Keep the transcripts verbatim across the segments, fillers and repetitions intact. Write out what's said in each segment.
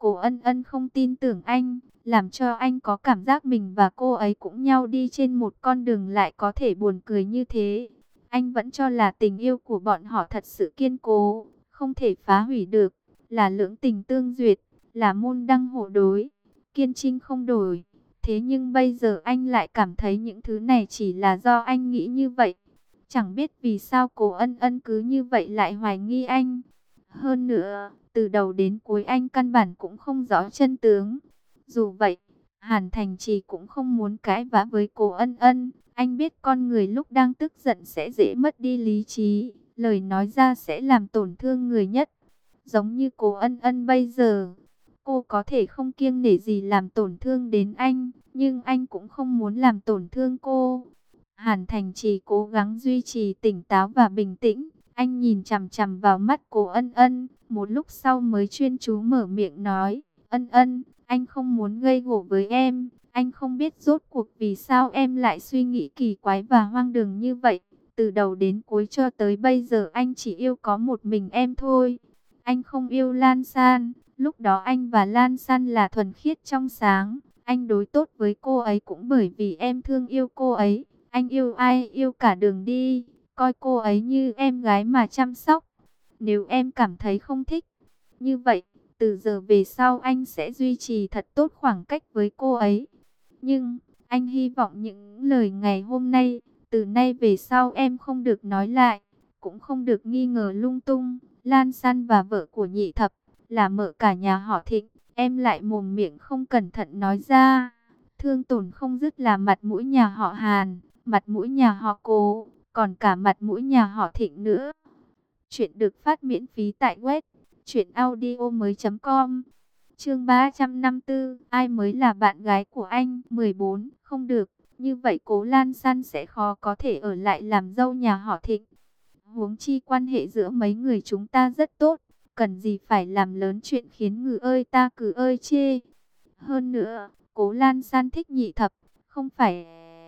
Cố Ân Ân không tin tưởng anh, làm cho anh có cảm giác mình và cô ấy cũng nhau đi trên một con đường lại có thể buồn cười như thế. Anh vẫn cho là tình yêu của bọn họ thật sự kiên cố, không thể phá hủy được, là lưỡng tình tương duyệt, là môn đăng hộ đối, kiên trinh không đổi. Thế nhưng bây giờ anh lại cảm thấy những thứ này chỉ là do anh nghĩ như vậy. Chẳng biết vì sao Cố Ân Ân cứ như vậy lại hoài nghi anh. Hơn nữa, từ đầu đến cuối anh căn bản cũng không rõ chân tướng. Dù vậy, Hàn Thành Trì cũng không muốn cãi vã với Cố Ân Ân. Anh biết con người lúc đang tức giận sẽ dễ mất đi lý trí, lời nói ra sẽ làm tổn thương người nhất. Giống như Cố Ân Ân bây giờ, cô có thể không kiêng nể gì làm tổn thương đến anh, nhưng anh cũng không muốn làm tổn thương cô. Hàn Thành Trì cố gắng duy trì tỉnh táo và bình tĩnh. Anh nhìn chằm chằm vào mắt Cố Ân Ân, một lúc sau mới chuyên chú mở miệng nói, Ân Ân, anh không muốn gây gổ với em. Anh không biết rốt cuộc vì sao em lại suy nghĩ kỳ quái và hoang đường như vậy. Từ đầu đến cuối cho tới bây giờ anh chỉ yêu có một mình em thôi. Anh không yêu Lan San. Lúc đó anh và Lan San là thuần khiết trong sáng. Anh đối tốt với cô ấy cũng bởi vì em thương yêu cô ấy. Anh yêu ai yêu cả đường đi, coi cô ấy như em gái mà chăm sóc. Nếu em cảm thấy không thích, như vậy, từ giờ về sau anh sẽ duy trì thật tốt khoảng cách với cô ấy. Nhưng, anh hy vọng những lời ngày hôm nay, từ nay về sau em không được nói lại, cũng không được nghi ngờ lung tung. Lan San và vợ của Nhị Thập, là mợ cả nhà họ Thịnh, em lại mồm miệng không cẩn thận nói ra. Thương tổn không dứt là mặt mũi nhà họ Hàn, mặt mũi nhà họ Cố, còn cả mặt mũi nhà họ Thịnh nữa. Chuyện được phát miễn phí tại web truyện audio mới chấm com. Chương ba trăm năm mươi tư, ai mới là bạn gái của anh? mười bốn, không được, như vậy Cố Lan San sẽ khó có thể ở lại làm dâu nhà họ Thịnh. Huống chi quan hệ giữa mấy người chúng ta rất tốt, cần gì phải làm lớn chuyện khiến người ơi ta cứ ơi chê. Hơn nữa, Cố Lan San thích Nhị Thập, không phải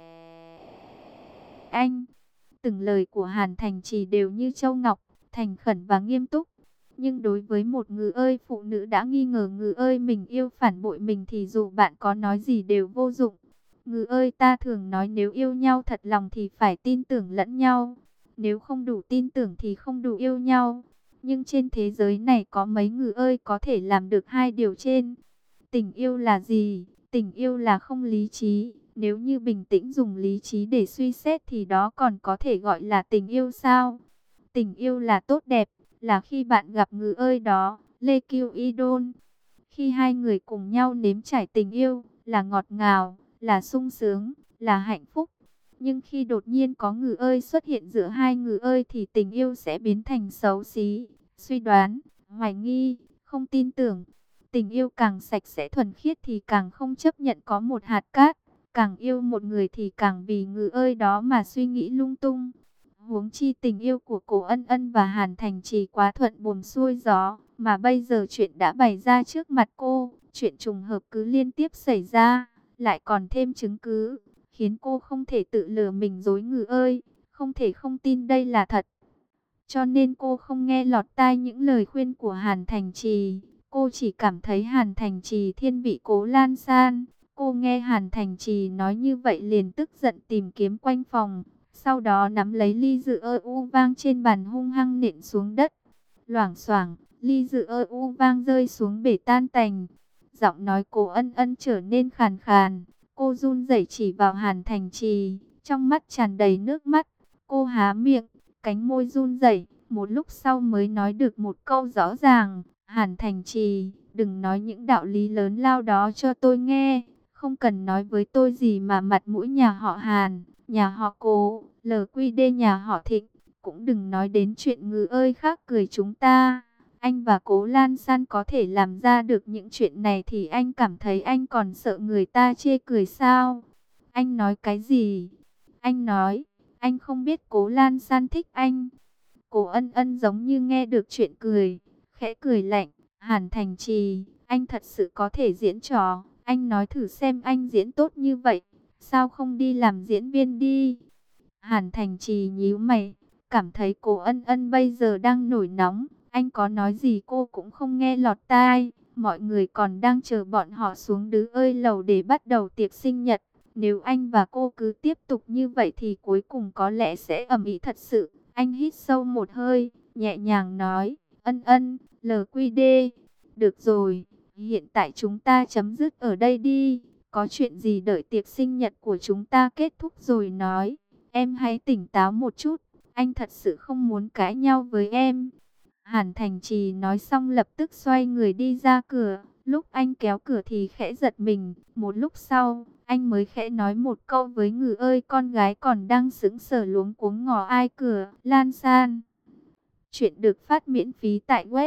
anh. Từng lời của Hàn Thành Trì đều như châu ngọc, thành khẩn và nghiêm túc. Nhưng đối với một người ơi phụ nữ đã nghi ngờ người ơi mình yêu phản bội mình thì dù bạn có nói gì đều vô dụng. Người ơi ta thường nói nếu yêu nhau thật lòng thì phải tin tưởng lẫn nhau. Nếu không đủ tin tưởng thì không đủ yêu nhau. Nhưng trên thế giới này có mấy người ơi có thể làm được hai điều trên. Tình yêu là gì? Tình yêu là không lý trí. Nếu như bình tĩnh dùng lý trí để suy xét thì đó còn có thể gọi là tình yêu sao? Tình yêu là tốt đẹp, là khi bạn gặp người ơi đó, Lê Kiêu Idol. Khi hai người cùng nhau nếm trải tình yêu, là ngọt ngào, là sung sướng, là hạnh phúc. Nhưng khi đột nhiên có người ơi xuất hiện giữa hai người ơi thì tình yêu sẽ biến thành xấu xí, suy đoán, hoài nghi, không tin tưởng. Tình yêu càng sạch sẽ thuần khiết thì càng không chấp nhận có một hạt cát. Càng yêu một người thì càng vì người ơi đó mà suy nghĩ lung tung. Huống chi tình yêu của Cố Ân Ân và Hàn Thành Trì quá thuận buồm xuôi gió. Mà bây giờ chuyện đã bày ra trước mặt cô. Chuyện trùng hợp cứ liên tiếp xảy ra. Lại còn thêm chứng cứ. Khiến cô không thể tự lừa mình dối người ơi. Không thể không tin đây là thật. Cho nên cô không nghe lọt tai những lời khuyên của Hàn Thành Trì. Cô chỉ cảm thấy Hàn Thành Trì thiên vị Cố Lan San. Cô nghe Hàn Thành Trì nói như vậy liền tức giận tìm kiếm quanh phòng. Sau đó nắm lấy ly rượu ơ u vang trên bàn hung hăng nện xuống đất. Loảng xoảng, ly rượu ơ u vang rơi xuống bể tan tành. Giọng nói Cố Ân Ân trở nên khàn khàn. Cô run rẩy chỉ vào Hàn Thành Trì, trong mắt tràn đầy nước mắt. Cô há miệng, cánh môi run rẩy, một lúc sau mới nói được một câu rõ ràng. Hàn Thành Trì, đừng nói những đạo lý lớn lao đó cho tôi nghe. Không cần nói với tôi gì mà mặt mũi nhà họ Hàn, nhà họ Cố, lờ quy đê nhà họ Thịnh. Cũng đừng nói đến chuyện người ơi khác cười chúng ta. Anh và Cố Lan San có thể làm ra được những chuyện này thì anh cảm thấy anh còn sợ người ta chê cười sao? Anh nói cái gì? Anh nói, anh không biết Cố Lan San thích anh. Cố Ân Ân giống như nghe được chuyện cười, khẽ cười lạnh. Hàn Thành Trì, anh thật sự có thể diễn trò. Anh nói thử xem anh diễn tốt như vậy, sao không đi làm diễn viên đi? Hàn Thành Trì nhíu mày, cảm thấy Cố Ân Ân bây giờ đang nổi nóng. Anh có nói gì cô cũng không nghe lọt tai. mọi người còn đang chờ bọn họ xuống Đứ ơi lầu để bắt đầu tiệc sinh nhật. Nếu anh và cô cứ tiếp tục như vậy thì cuối cùng có lẽ sẽ ầm ĩ thật sự. Anh hít sâu một hơi, nhẹ nhàng nói, Ân Ân, lờ quy đê. Được rồi, hiện tại chúng ta chấm dứt ở đây đi. Có chuyện gì đợi tiệc sinh nhật của chúng ta kết thúc rồi nói. Em hãy tỉnh táo một chút, anh thật sự không muốn cãi nhau với em. Hàn Thành Trì nói xong lập tức xoay người đi ra cửa. Lúc anh kéo cửa thì khẽ giật mình. Một lúc sau, anh mới khẽ nói một câu với Ngừ ơi, con gái còn đang sững sờ luống cuống ngỏ ai cửa. Lan San. Chuyện được phát miễn phí tại web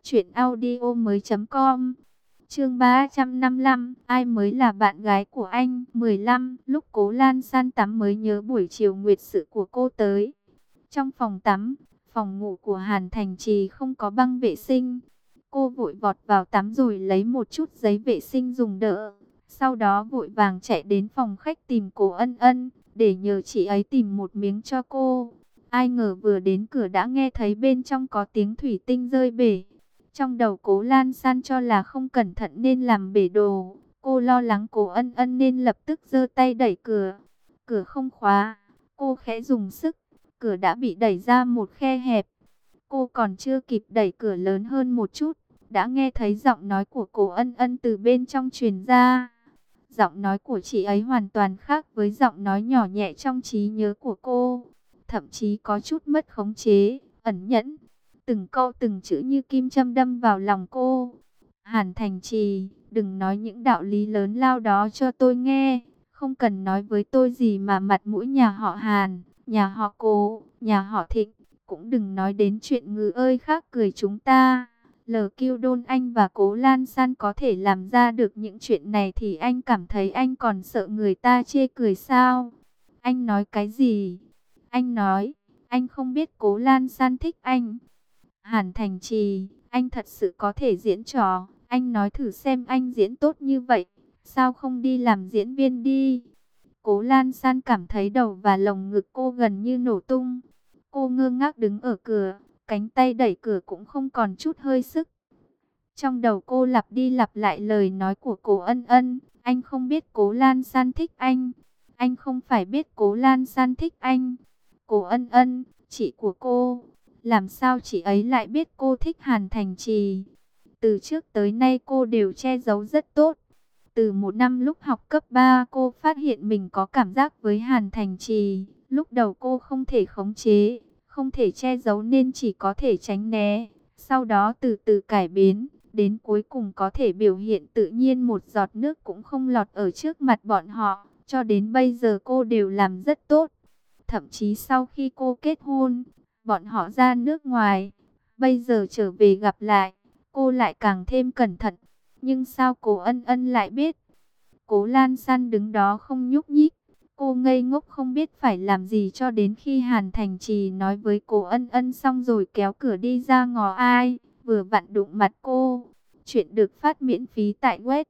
truyệnaudiomoi.com. Chương ba trăm năm mươi lăm, ai mới là bạn gái của anh? mười lăm, lúc Cố Lan San tắm mới nhớ buổi chiều nguyệt sự của cô tới. Trong phòng tắm, phòng ngủ của Hàn Thành Trì không có băng vệ sinh. Cô vội vọt vào tắm rồi lấy một chút giấy vệ sinh dùng đỡ. Sau đó vội vàng chạy đến phòng khách tìm Cố Ân Ân, để nhờ chị ấy tìm một miếng cho cô. Ai ngờ vừa đến cửa đã nghe thấy bên trong có tiếng thủy tinh rơi bể. Trong đầu Cố Lan San cho là không cẩn thận nên làm bể đồ. Cô lo lắng Cố Ân Ân nên lập tức giơ tay đẩy cửa. Cửa không khóa. Cô khẽ dùng sức. Cửa đã bị đẩy ra một khe hẹp. Cô còn chưa kịp đẩy cửa lớn hơn một chút, đã nghe thấy giọng nói của Cố Ân Ân từ bên trong truyền ra. Giọng nói của chị ấy hoàn toàn khác với giọng nói nhỏ nhẹ trong trí nhớ của cô. Thậm chí có chút mất khống chế, ẩn nhẫn. Từng câu từng chữ như kim châm đâm vào lòng cô. Hàn Thành Trì, đừng nói những đạo lý lớn lao đó cho tôi nghe. Không cần nói với tôi gì mà mặt mũi nhà họ Hàn, nhà họ Cố, nhà họ Thịnh. Cũng đừng nói đến chuyện Ngừ ơi khác cười chúng ta. Lờ Kiêu Đôn anh và Cố Lan San có thể làm ra được những chuyện này thì anh cảm thấy anh còn sợ người ta chê cười sao? Anh nói cái gì? Anh nói, anh không biết Cố Lan San thích anh. Hàn Thành Trì, anh thật sự có thể diễn trò. Anh nói thử xem anh diễn tốt như vậy, sao không đi làm diễn viên đi? Cố Lan San cảm thấy đầu và lồng ngực cô gần như nổ tung. Cô ngơ ngác đứng ở cửa, cánh tay đẩy cửa cũng không còn chút hơi sức. Trong đầu cô lặp đi lặp lại lời nói của Cố Ân Ân, anh không biết Cố Lan San thích anh. Anh không phải biết Cố Lan San thích anh. Cố Ân Ân, chị của cô, làm sao chị ấy lại biết cô thích Hàn Thành Trì? Từ trước tới nay cô đều che giấu rất tốt. Từ một năm lúc học cấp ba cô phát hiện mình có cảm giác với Hàn Thành Trì. Lúc đầu cô không thể khống chế, không thể che giấu nên chỉ có thể tránh né. Sau đó từ từ cải biến, đến cuối cùng có thể biểu hiện tự nhiên một giọt nước cũng không lọt ở trước mặt bọn họ. Cho đến bây giờ cô đều làm rất tốt. Thậm chí sau khi cô kết hôn, bọn họ ra nước ngoài. Bây giờ trở về gặp lại, cô lại càng thêm cẩn thận. Nhưng sao Cố Ân Ân lại biết? Cố Lan San đứng đó không nhúc nhích. Cô ngây ngốc không biết phải làm gì cho đến khi Hàn Thành Trì nói với Cố Ân Ân xong rồi kéo cửa đi ra ngó ai, vừa vặn đụng mặt cô. Chuyện được phát miễn phí tại web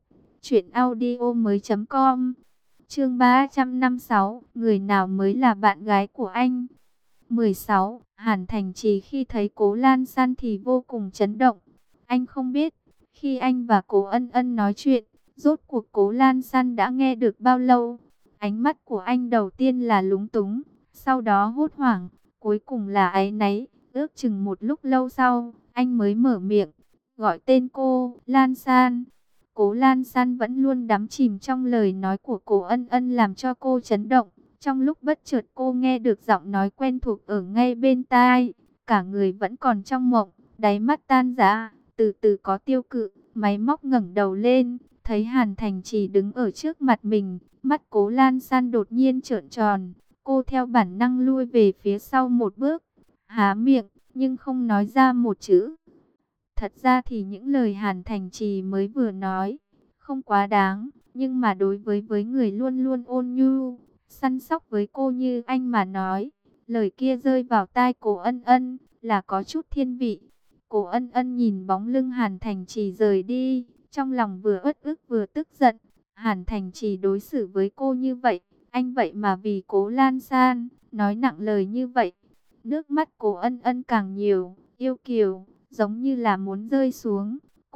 truyệnaudiomoi.com. Chương ba trăm năm mươi sáu, người nào mới là bạn gái của anh? mười sáu, Hàn Thành Trì khi thấy Cố Lan San thì vô cùng chấn động. Anh không biết, khi anh và Cố Ân Ân nói chuyện, rốt cuộc Cố Lan San đã nghe được bao lâu? Ánh mắt của anh đầu tiên là lúng túng, sau đó hốt hoảng, cuối cùng là áy náy. Ước chừng một lúc lâu sau, anh mới mở miệng, gọi tên cô, Lan San. Cố Lan San vẫn luôn đắm chìm trong lời nói của Cố Ân Ân làm cho cô chấn động. Trong lúc bất chợt cô nghe được giọng nói quen thuộc ở ngay bên tai, cả người vẫn còn trong mộng, đáy mắt tan rã, từ từ có tiêu cự, máy móc ngẩng đầu lên, thấy Hàn Thành Trì đứng ở trước mặt mình, mắt Cố Lan San đột nhiên trợn tròn, cô theo bản năng lui về phía sau một bước, há miệng, nhưng không nói ra một chữ. Thật ra thì những lời Hàn Thành Trì mới vừa nói, không quá đáng, nhưng mà đối với với người luôn luôn ôn nhu, săn sóc với cô như anh mà nói, lời kia rơi vào tai Cố Ân Ân, là có chút thiên vị. Cố Ân Ân nhìn bóng lưng Hàn Thành Trì rời đi, trong lòng vừa uất ức vừa tức giận. Hàn Thành Trì đối xử với cô như vậy, anh vậy mà vì Cố Lan San, nói nặng lời như vậy. Nước mắt Cố Ân Ân càng nhiều, yêu kiều, giống như là muốn rơi xuống. Cô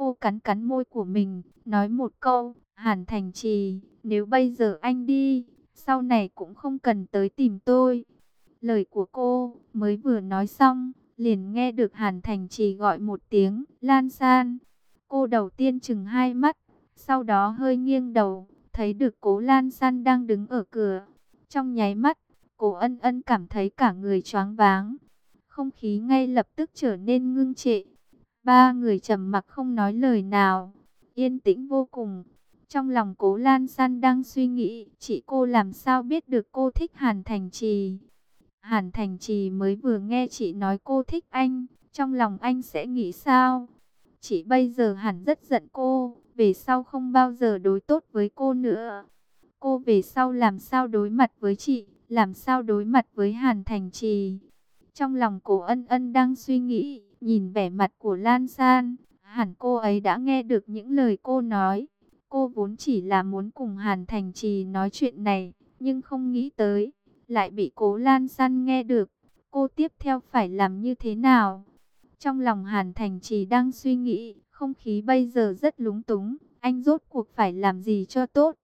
Cô cắn cắn môi của mình, nói một câu, Hàn Thành Trì, nếu bây giờ anh đi, sau này cũng không cần tới tìm tôi. Lời của cô mới vừa nói xong, liền nghe được Hàn Thành Trì gọi một tiếng, Lan San. Cô đầu tiên chừng hai mắt, sau đó hơi nghiêng đầu, thấy được Cố Lan San đang đứng ở cửa. Trong nháy mắt, Cố Ân Ân cảm thấy cả người choáng váng. Không khí ngay lập tức trở nên ngưng trệ. Ba người trầm mặc không nói lời nào, yên tĩnh vô cùng. Trong lòng Cố Lan San đang suy nghĩ, chị cô làm sao biết được cô thích Hàn Thành Trì. Hàn Thành Trì mới vừa nghe chị nói cô thích anh, trong lòng anh sẽ nghĩ sao? Chị bây giờ hẳn rất giận cô, về sau không bao giờ đối tốt với cô nữa. Cô về sau làm sao đối mặt với chị, làm sao đối mặt với Hàn Thành Trì. Trong lòng Cố Ân Ân đang suy nghĩ, nhìn vẻ mặt của Lan San, hẳn cô ấy đã nghe được những lời cô nói. Cô vốn chỉ là muốn cùng Hàn Thành Trì nói chuyện này, nhưng không nghĩ tới, lại bị Cố Lan San nghe được. Cô tiếp theo phải làm như thế nào? Trong lòng Hàn Thành Trì đang suy nghĩ, không khí bây giờ rất lúng túng, anh rốt cuộc phải làm gì cho tốt?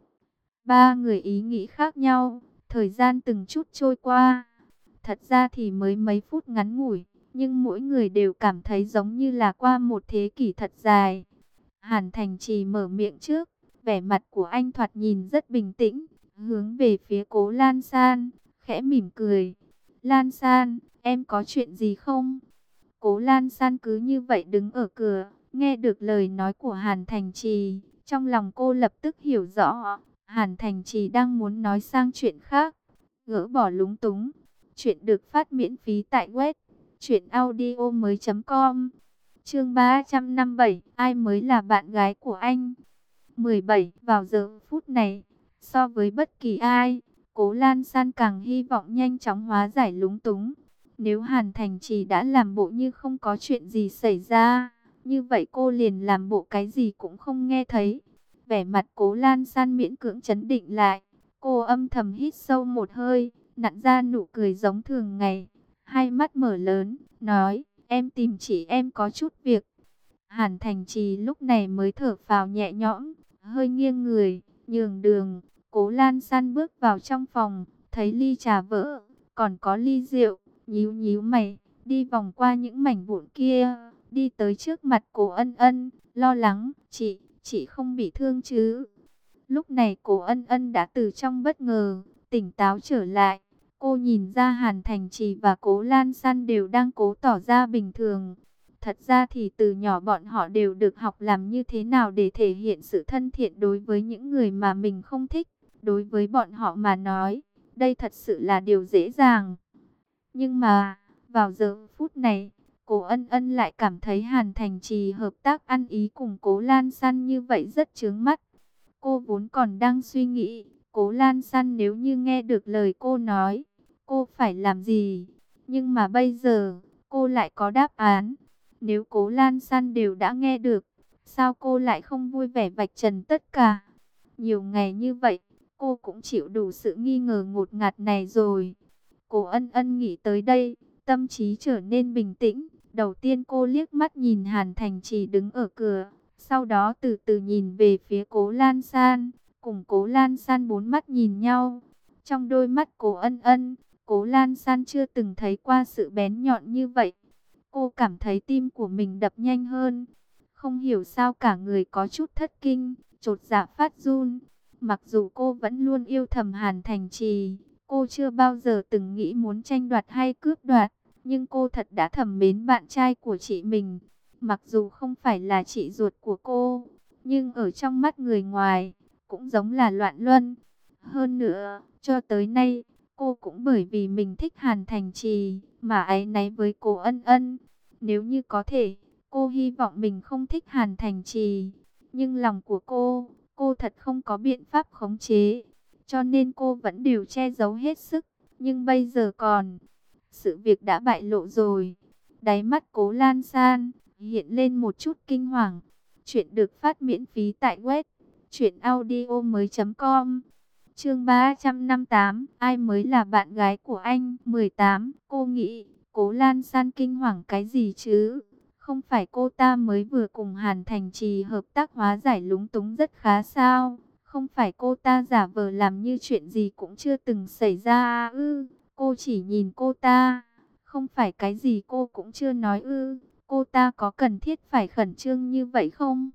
Ba người ý nghĩ khác nhau, thời gian từng chút trôi qua. Thật ra thì mới mấy phút ngắn ngủi, nhưng mỗi người đều cảm thấy giống như là qua một thế kỷ thật dài. Hàn Thành Trì mở miệng trước, vẻ mặt của anh thoạt nhìn rất bình tĩnh, hướng về phía Cố Lan San, khẽ mỉm cười. Lan San, em có chuyện gì không? Cố Lan San cứ như vậy đứng ở cửa, nghe được lời nói của Hàn Thành Trì, trong lòng cô lập tức hiểu rõ, Hàn Thành Trì đang muốn nói sang chuyện khác, gỡ bỏ lúng túng. Chuyện được phát miễn phí tại web truyệnaudiomoi.com. Chương ba trăm năm mươi bảy, ai mới là bạn gái của anh? mười bảy, vào giờ phút này, so với bất kỳ ai, Cố Lan San càng hy vọng nhanh chóng hóa giải lúng túng. Nếu Hàn Thành Trì đã làm bộ như không có chuyện gì xảy ra, như vậy cô liền làm bộ cái gì cũng không nghe thấy. Vẻ mặt Cố Lan San miễn cưỡng trấn định lại, cô âm thầm hít sâu một hơi, nặn ra nụ cười giống thường ngày, hai mắt mở lớn, nói, em tìm chị em có chút việc. Hàn Thành Trì lúc này mới thở phào nhẹ nhõm, hơi nghiêng người, nhường đường. Cố Lan San bước vào trong phòng, thấy ly trà vỡ, còn có ly rượu, nhíu nhíu mày, đi vòng qua những mảnh vụn kia, đi tới trước mặt Cố Ân Ân, lo lắng, chị, chị không bị thương chứ? Lúc này Cố Ân Ân đã từ trong bất ngờ, tỉnh táo trở lại. Cô nhìn ra Hàn Thành Trì và Cố Lan San đều đang cố tỏ ra bình thường. Thật ra thì từ nhỏ bọn họ đều được học làm như thế nào để thể hiện sự thân thiện đối với những người mà mình không thích. Đối với bọn họ mà nói, đây thật sự là điều dễ dàng. Nhưng mà, vào giờ phút này, Cố Ân Ân lại cảm thấy Hàn Thành Trì hợp tác ăn ý cùng Cố Lan San như vậy rất chướng mắt. Cô vốn còn đang suy nghĩ, Cố Lan San nếu như nghe được lời cô nói, cô phải làm gì? Nhưng mà bây giờ, cô lại có đáp án. Nếu Cố Lan San đều đã nghe được, sao cô lại không vui vẻ vạch trần tất cả? Nhiều ngày như vậy, cô cũng chịu đủ sự nghi ngờ ngột ngạt này rồi. Cố Ân Ân nghĩ tới đây, tâm trí trở nên bình tĩnh. Đầu tiên cô liếc mắt nhìn Hàn Thành Trì đứng ở cửa, sau đó từ từ nhìn về phía Cố Lan San, cùng Cố Lan San bốn mắt nhìn nhau. Trong đôi mắt Cố Ân Ân, Cố Lan San chưa từng thấy qua sự bén nhọn như vậy. Cô cảm thấy tim của mình đập nhanh hơn. Không hiểu sao cả người có chút thất kinh, chột dạ phát run. Mặc dù cô vẫn luôn yêu thầm Hàn Thành Trì, cô chưa bao giờ từng nghĩ muốn tranh đoạt hay cướp đoạt, nhưng cô thật đã thầm mến bạn trai của chị mình. Mặc dù không phải là chị ruột của cô, nhưng ở trong mắt người ngoài, cũng giống là loạn luân. Hơn nữa, cho tới nay, cô cũng bởi vì mình thích Hàn Thành Trì, mà áy náy với Cố Ân Ân. Nếu như có thể, cô hy vọng mình không thích Hàn Thành Trì. Nhưng lòng của cô, cô thật không có biện pháp khống chế. Cho nên cô vẫn đều che giấu hết sức. Nhưng bây giờ còn, sự việc đã bại lộ rồi. Đáy mắt Cố Lan San hiện lên một chút kinh hoàng. Chuyện được phát miễn phí tại web truyệnaudiomoi.com. Chương ba trăm năm mươi tám, ai mới là bạn gái của anh? mười tám, cô nghĩ, Cố Lan San kinh hoàng cái gì chứ? Không phải cô ta mới vừa cùng Hàn Thành Trì hợp tác hóa giải lúng túng rất khá sao? Không phải cô ta giả vờ làm như chuyện gì cũng chưa từng xảy ra ư? Cô chỉ nhìn cô ta, không phải cái gì cô cũng chưa nói ư? Cô ta có cần thiết phải khẩn trương như vậy không?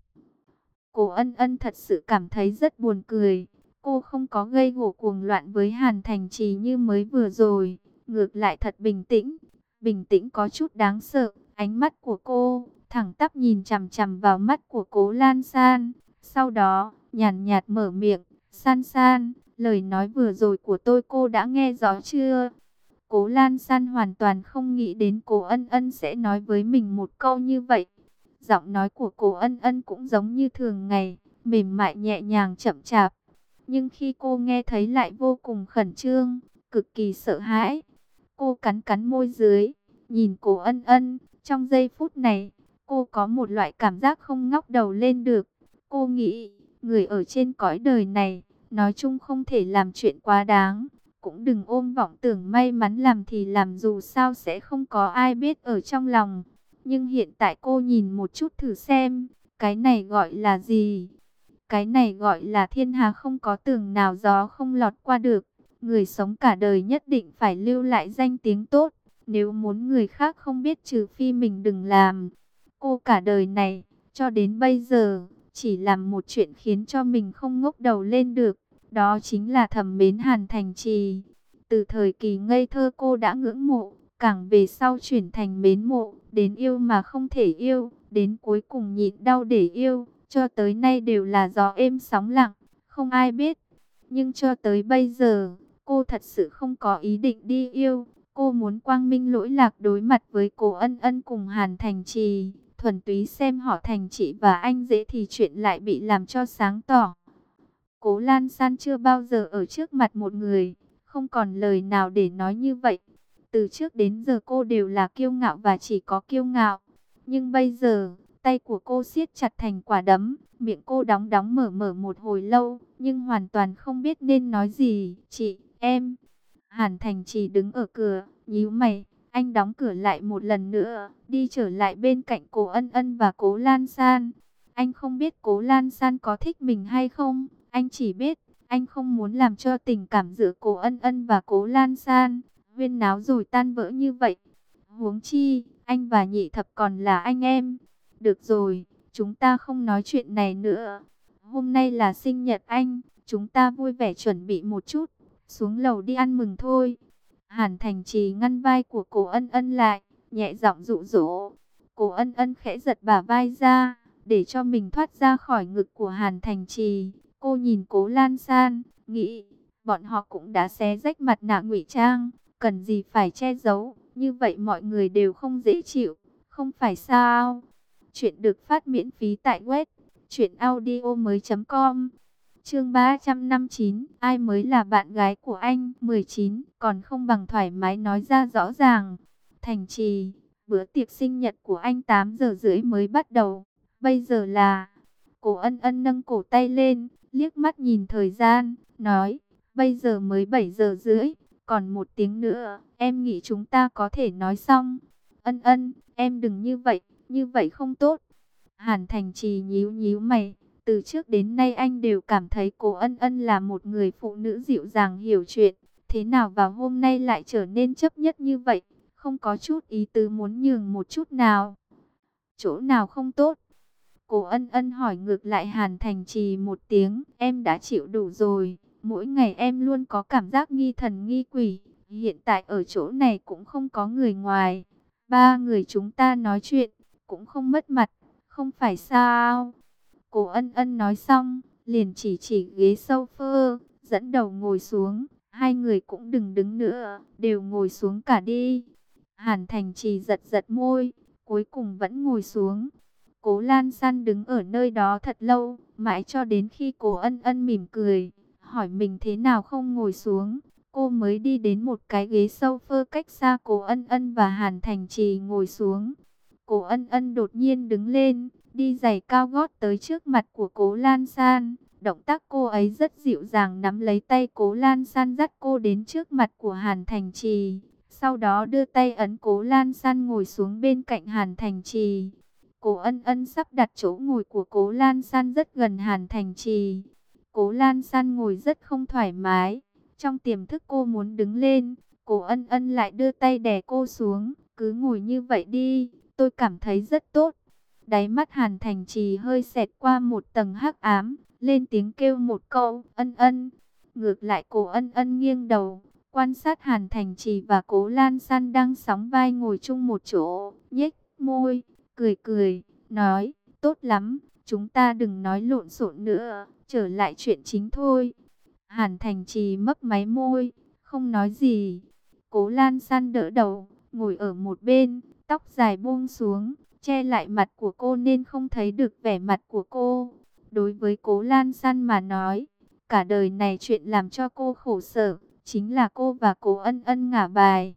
Cô Ân Ân thật sự cảm thấy rất buồn cười. Cô không có gây gổ cuồng loạn với Hàn Thành Trì như mới vừa rồi. Ngược lại thật bình tĩnh. Bình tĩnh có chút đáng sợ. Ánh mắt của cô thẳng tắp nhìn chằm chằm vào mắt của Cố Lan San. Sau đó nhàn nhạt mở miệng. San San, lời nói vừa rồi của tôi cô đã nghe rõ chưa? Cố Lan San hoàn toàn không nghĩ đến Cố Ân Ân sẽ nói với mình một câu như vậy. Giọng nói của Cố Ân Ân cũng giống như thường ngày, mềm mại nhẹ nhàng chậm chạp. Nhưng khi cô nghe thấy lại vô cùng khẩn trương, cực kỳ sợ hãi. Cô cắn cắn môi dưới, nhìn Cố Ân Ân. Trong giây phút này, cô có một loại cảm giác không ngóc đầu lên được. Cô nghĩ, người ở trên cõi đời này, nói chung không thể làm chuyện quá đáng. Cũng đừng ôm vọng tưởng may mắn làm thì làm, dù sao sẽ không có ai biết ở trong lòng. Nhưng hiện tại cô nhìn một chút thử xem, cái này gọi là gì? Cái này gọi là thiên hà không có tường nào gió không lọt qua được. Người sống cả đời nhất định phải lưu lại danh tiếng tốt. Nếu muốn người khác không biết trừ phi mình đừng làm. Cô cả đời này, cho đến bây giờ, chỉ làm một chuyện khiến cho mình không ngóc đầu lên được. Đó chính là thầm mến Hàn Thành Trì. Từ thời kỳ ngây thơ cô đã ngưỡng mộ, càng về sau chuyển thành mến mộ, đến yêu mà không thể yêu, đến cuối cùng nhịn đau để yêu, cho tới nay đều là gió êm sóng lặng, không ai biết. Nhưng cho tới bây giờ, cô thật sự không có ý định đi yêu. Cô muốn quang minh lỗi lạc đối mặt với Cố Ân Ân cùng Hàn Thành Trì, thuần túy xem họ Thành chị và anh dễ thì chuyện lại bị làm cho sáng tỏ. Cố Lan San chưa bao giờ ở trước mặt một người, không còn lời nào để nói như vậy. Từ trước đến giờ cô đều là kiêu ngạo và chỉ có kiêu ngạo. Nhưng bây giờ, tay của cô siết chặt thành quả đấm, miệng cô đóng đóng mở mở một hồi lâu, nhưng hoàn toàn không biết nên nói gì. Chị, em. Hàn Thành Trì đứng ở cửa, nhíu mày. Anh đóng cửa lại một lần nữa, đi trở lại bên cạnh Cố Ân Ân và Cố Lan San. Anh không biết Cố Lan San có thích mình hay không. Anh chỉ biết, anh không muốn làm cho tình cảm giữa Cố Ân Ân và Cố Lan San huyên náo rồi tan vỡ như vậy. Huống chi, anh và Nhị Thập còn là anh em. Được rồi, chúng ta không nói chuyện này nữa. Hôm nay là sinh nhật anh, chúng ta vui vẻ chuẩn bị một chút, xuống lầu đi ăn mừng thôi. Hàn Thành Trì ngăn vai của Cố Ân Ân lại, nhẹ giọng dụ dỗ. Cố Ân Ân khẽ giật bả vai ra, để cho mình thoát ra khỏi ngực của Hàn Thành Trì. Cô nhìn Cố Lan San, nghĩ, bọn họ cũng đã xé rách mặt nạ ngụy trang, cần gì phải che giấu, như vậy mọi người đều không dễ chịu, không phải sao? Chuyện được phát miễn phí tại web truyện audio mới com. Chương ba trăm năm mươi chín, ai mới là bạn gái của anh? mười chín, còn không bằng thoải mái nói ra rõ ràng. Thành Trì, bữa tiệc sinh nhật của anh tám giờ rưỡi mới bắt đầu. Bây giờ là... Cố Ân Ân nâng cổ tay lên, liếc mắt nhìn thời gian, nói, bây giờ mới bảy giờ rưỡi, còn một tiếng nữa, em nghĩ chúng ta có thể nói xong. Ân Ân, em đừng như vậy, như vậy không tốt. Hàn Thành Trì nhíu nhíu mày, từ trước đến nay anh đều cảm thấy Cố Ân Ân là một người phụ nữ dịu dàng hiểu chuyện, thế nào vào hôm nay lại trở nên chấp nhất như vậy, không có chút ý tứ muốn nhường một chút nào. Chỗ nào không tốt? Cố Ân Ân hỏi ngược lại Hàn Thành Trì một tiếng, em đã chịu đủ rồi, mỗi ngày em luôn có cảm giác nghi thần nghi quỷ, hiện tại ở chỗ này cũng không có người ngoài, ba người chúng ta nói chuyện, cũng không mất mặt, không phải sao? Cố Ân Ân nói xong, liền chỉ chỉ ghế sofa, dẫn đầu ngồi xuống, hai người cũng đừng đứng nữa, đều ngồi xuống cả đi. Hàn Thành Trì giật giật môi, cuối cùng vẫn ngồi xuống. Cố Lan San đứng ở nơi đó thật lâu, mãi cho đến khi Cố Ân Ân mỉm cười, hỏi mình thế nào không ngồi xuống, cô mới đi đến một cái ghế sofa cách xa Cố Ân Ân và Hàn Thành Trì ngồi xuống. Cố Ân Ân đột nhiên đứng lên, đi giày cao gót tới trước mặt của Cố Lan San. Động tác cô ấy rất dịu dàng, nắm lấy tay Cố Lan San dắt cô đến trước mặt của Hàn Thành Trì. Sau đó đưa tay ấn Cố Lan San ngồi xuống bên cạnh Hàn Thành Trì. Cố Ân Ân sắp đặt chỗ ngồi của Cố Lan San rất gần Hàn Thành Trì. Cố Lan San ngồi rất không thoải mái. Trong tiềm thức cô muốn đứng lên, Cố Ân Ân lại đưa tay đè cô xuống. Cứ ngồi như vậy đi, tôi cảm thấy rất tốt. Đáy mắt Hàn Thành Trì hơi xẹt qua một tầng hắc ám, lên tiếng kêu một câu, Ân Ân. Ngược lại Cố Ân Ân nghiêng đầu, quan sát Hàn Thành Trì và Cố Lan San đang sóng vai ngồi chung một chỗ, nhếch môi, cười cười, nói, tốt lắm, chúng ta đừng nói lộn xộn nữa, trở lại chuyện chính thôi. Hàn Thành Trì mấp máy môi, không nói gì. Cố Lan San đỡ đầu, ngồi ở một bên, tóc dài buông xuống, che lại mặt của cô nên không thấy được vẻ mặt của cô. Đối với Cố Lan San mà nói, cả đời này chuyện làm cho cô khổ sở, chính là cô và Cố Ân Ân ngả bài.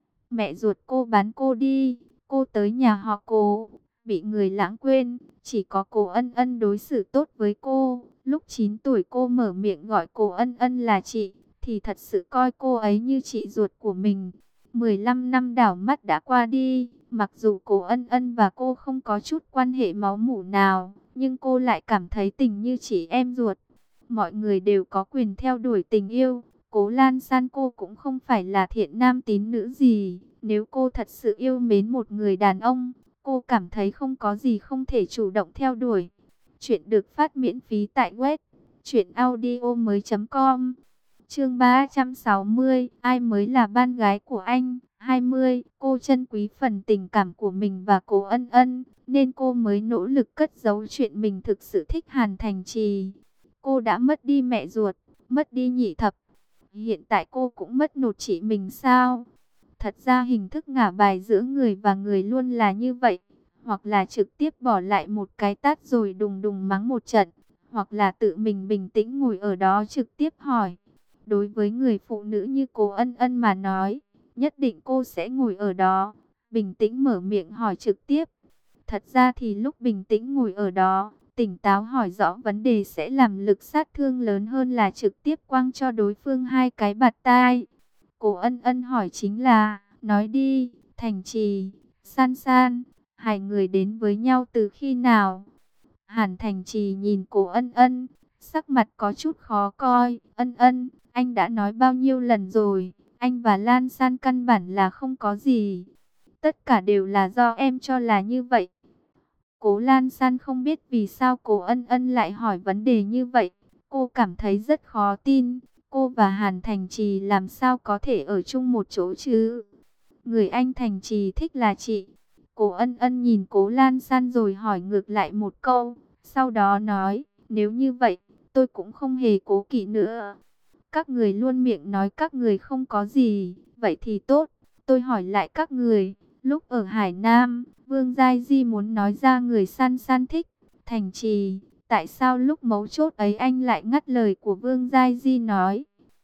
Mẹ ruột cô bán cô đi, cô tới nhà họ Cố, bị người lãng quên, chỉ có Cố Ân Ân đối xử tốt với cô. Lúc chín tuổi cô mở miệng gọi Cố Ân Ân là chị, thì thật sự coi cô ấy như chị ruột của mình. mười lăm năm đảo mắt đã qua đi, mặc dù Cố Ân Ân và cô không có chút quan hệ máu mủ nào, nhưng cô lại cảm thấy tình như chị em ruột. Mọi người đều có quyền theo đuổi tình yêu, Cố Lan San cô cũng không phải là thiện nam tín nữ gì. Nếu cô thật sự yêu mến một người đàn ông, cô cảm thấy không có gì không thể chủ động theo đuổi. Chuyện được phát miễn phí tại web truyện audio mới chấm com. Chương ba trăm sáu mươi, ai mới là ban gái của anh? hai mươi, cô trân quý phần tình cảm của mình và Cố Ân Ân, nên cô mới nỗ lực cất giấu chuyện mình thực sự thích Hàn Thành Trì. Cô đã mất đi mẹ ruột, mất đi nhị thập. Hiện tại cô cũng mất nột chị mình sao? Thật ra hình thức ngả bài giữa người và người luôn là như vậy. Hoặc là trực tiếp bỏ lại một cái tát rồi đùng đùng mắng một trận. Hoặc là tự mình bình tĩnh ngồi ở đó trực tiếp hỏi. Đối với người phụ nữ như Cố Ân Ân mà nói, nhất định cô sẽ ngồi ở đó, bình tĩnh mở miệng hỏi trực tiếp. Thật ra thì lúc bình tĩnh ngồi ở đó, tỉnh táo hỏi rõ vấn đề sẽ làm lực sát thương lớn hơn là trực tiếp quăng cho đối phương hai cái bạt tai. Cố Ân Ân hỏi chính là, nói đi, Thành Trì, San San, hai người đến với nhau từ khi nào? Hàn Thành Trì nhìn Cố Ân Ân, sắc mặt có chút khó coi. Ân Ân, anh đã nói bao nhiêu lần rồi, anh và Lan San căn bản là không có gì. Tất cả đều là do em cho là như vậy. Cố Lan San không biết vì sao Cố Ân Ân lại hỏi vấn đề như vậy. Cô cảm thấy rất khó tin. Cô và Hàn Thành Trì làm sao có thể ở chung một chỗ chứ? Người anh Thành Trì thích là chị. Cố Ân Ân nhìn Cố Lan San rồi hỏi ngược lại một câu. Sau đó nói, nếu như vậy, tôi cũng không hề cố kỵ nữa. Các người luôn miệng nói các người không có gì. Vậy thì tốt, tôi hỏi lại các người. Lúc ở Hải Nam, Vương Giai Di muốn nói ra người San San thích Thành Trì. Tại sao lúc mấu chốt ấy anh lại ngắt lời của Vương Giai Di nói?